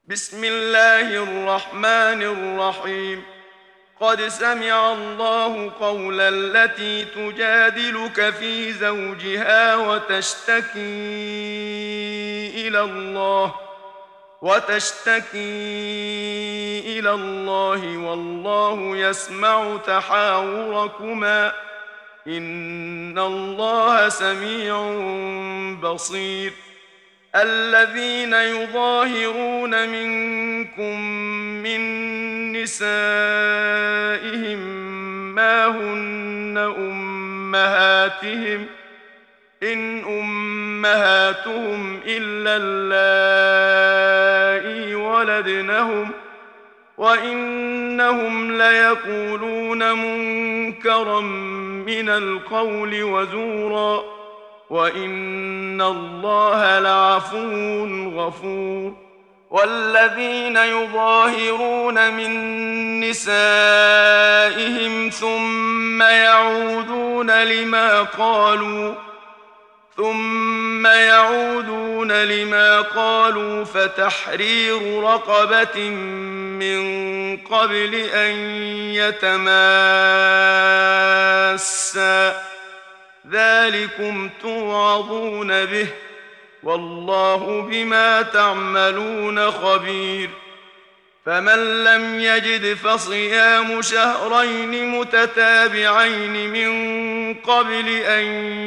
بسم الله الرحمن الرحيم. قد سمع الله قول التي تجادلك في زوجها وتشتكي إلى الله والله يسمع تحاوركما إن الله سميع بصير. الذين يظاهرون منكم من نسائهم ما هن أمهاتهم إن أمهاتهم إلا اللائي ولدنهم وإنهم ليقولون منكرا من القول وزورا وإن الله لعفو غفور. والذين يظاهرون من نسائهم ثم يعودون لما قالوا فتحرير رقبة من قبل أن يتماسا ذلكم توعظون به والله بما تعملون خبير. فمن لم يجد فصيام شهرين متتابعين من قبل أن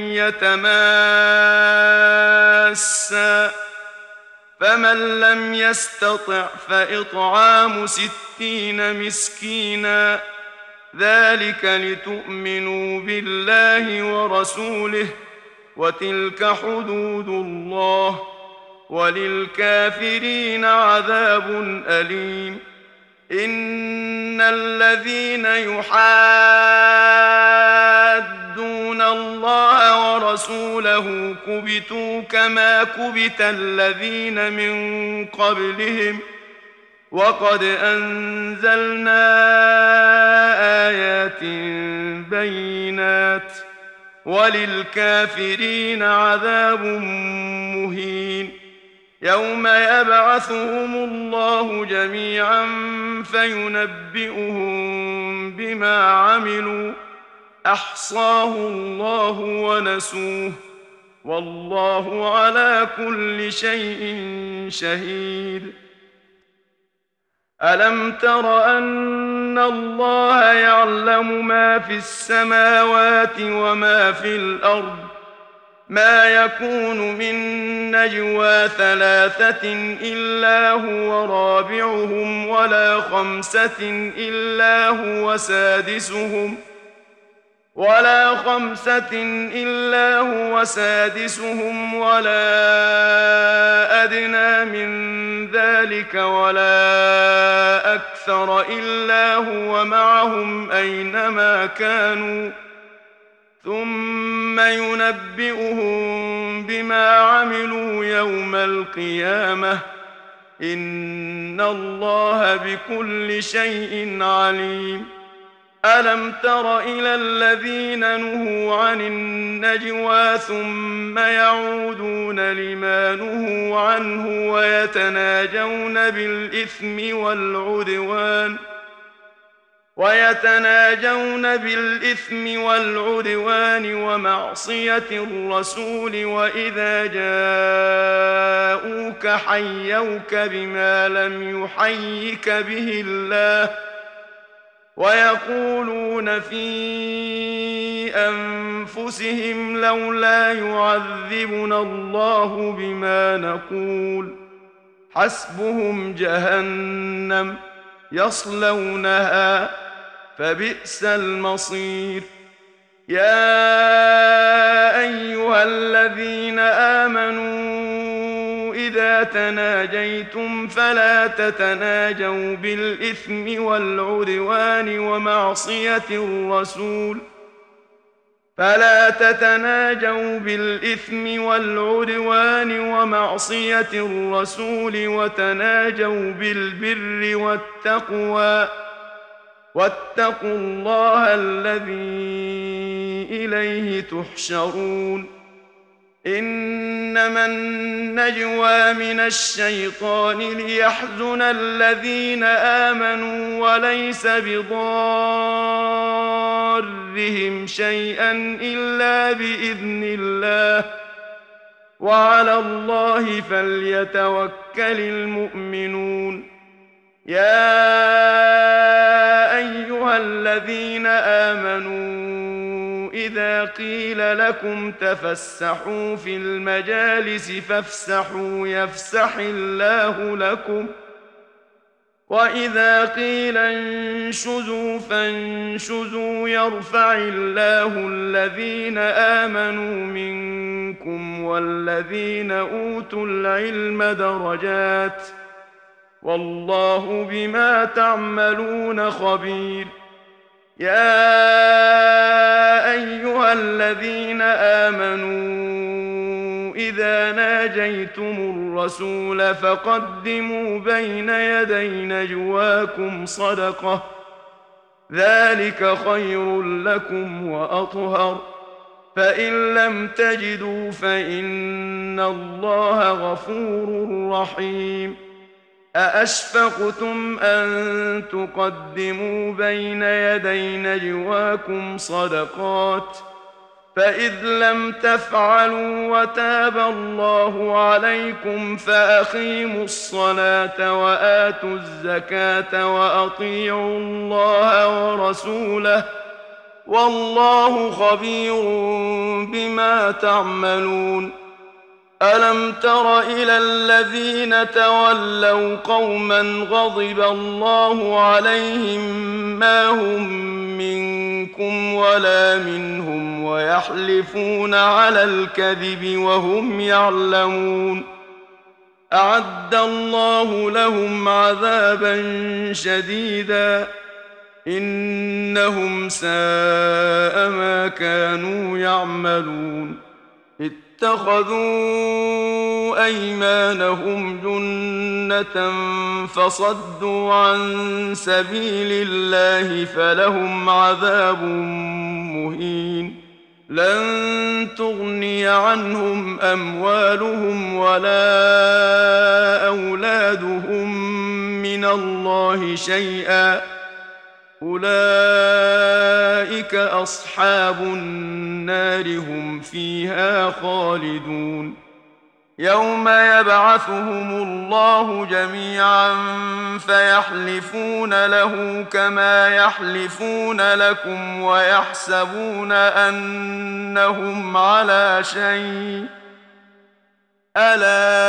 يتماسا فمن لم يستطع فإطعام 60 مسكينا ذلك لتؤمنوا بالله ورسوله وتلك حدود الله وللكافرين عذاب أليم. إن الذين يحادون الله ورسوله كبتوا كما كبت الذين من قبلهم وقد أنزلنا آيات بينات وللكافرين عذاب مهين. يوم يبعثهم الله جميعا فينبئهم بما عملوا أحصاه الله ونسوه والله على كل شيء شهيد. ألم تر أن الله يعلم ما في السماوات وما في الأرض ما يكون من نجوى 3 إلا هو رابعهم ولا 5 إلا هو سادسهم ولا أدنى من ذلك ولا أكثر إلا هو معهم أينما كانوا ثم ينبئهم بما عملوا يوم القيامة إن الله بكل شيء عليم. ألم تر إلى الذين نهوا عن النجوى ثم يعودون لما نهوا عنه ويتناجون بالإثم والعدوان ومعصية الرسول وإذا جاءوك حيوك بما لم يحيك به الله ويقولون في أنفسهم لولا يعذبنا الله بما نقول حسبهم جهنم يصلونها فبئس المصير. يا أيها الذين آمنوا إذا تناجيتم فلا تتناجوا بالإثم والعدوان ومعصية الرسول وتناجوا بالبر والتقوى واتقوا الله الذي إليه تحشرون. إنما النجوى من الشيطان ليحزن الذين آمنوا وليس بضارهم شيئا إلا بإذن الله وعلى الله فليتوكل المؤمنون. يا أيها الذين آمنوا إذا قيل لكم تفسحوا في المجالس فافسحوا يفسح الله لكم وإذا قيل انشزوا فانشزوا يرفع الله الذين آمنوا منكم والذين أوتوا العلم درجات والله بما تعملون خبير. يا أيها الذين آمنوا إذا ناجيتم الرسول فقدموا بين يدي نجواكم صدقة ذلك خير لكم وأطهر فإن لم تجدوا فإن الله غفور رحيم. أأشفقتم أن تقدموا بين يدي نجواكم صدقات فإذ لم تفعلوا وتاب الله عليكم فأقيموا الصلاة وآتوا الزكاة وأطيعوا الله ورسوله والله خبير بما تعملون. ألم تر إلى الذين تولوا قوما غضب الله عليهم ما هم منكم ولا منهم ويحلفون على الكذب وهم يعلمون أعد الله لهم عذابا شديدا إنهم ساء ما كانوا يعملون. اتخذوا أيمانهم جنة فصدوا عن سبيل الله فلهم عذاب مهين. لن تغني عنهم أموالهم ولا أولادهم من الله شيئا أولئك أصحاب النار هم فيها خالدون. يوم يبعثهم الله جميعا فيحلفون له كما يحلفون لكم ويحسبون أنهم على شيء ألا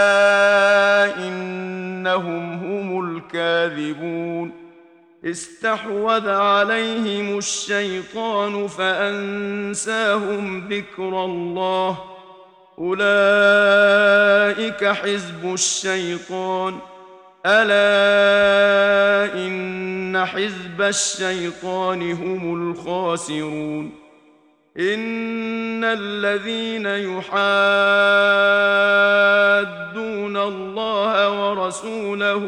إنهم هم الكاذبون. استحوذ عليهم الشيطان فأنساهم ذكر الله أولئك حزب الشيطان ألا إن حزب الشيطان هم الخاسرون. إن الذين يحادون الله ورسوله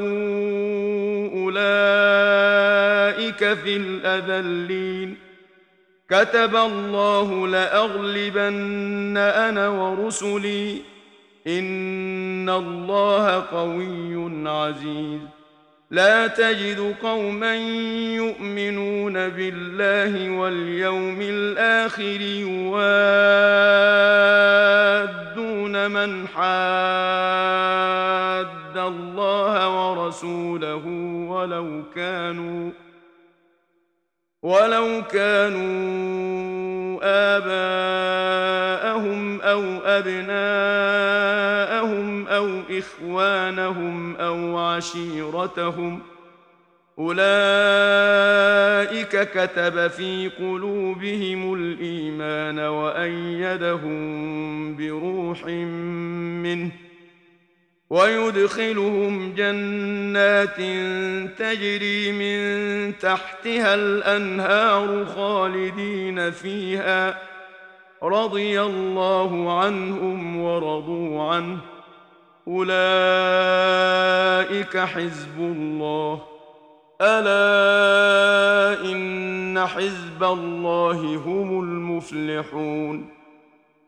أولئك في الأذلين. كتب الله لأغلبن أنا ورسلي إن الله قوي عزيز. لا تجد قوما يؤمنون بالله واليوم الآخر يوادون من حاد الله ورسوله ولو كانوا آباءهم أو أبناءهم أو إخوانهم أو عشيرتهم أولئك كتب في قلوبهم الإيمان وأيدهم بروح منه ويدخلهم جنات تجري من تحتها الأنهار خالدين فيها رضي الله عنهم ورضوا عنه أولئك حزب الله ألا إن حزب الله هم المفلحون.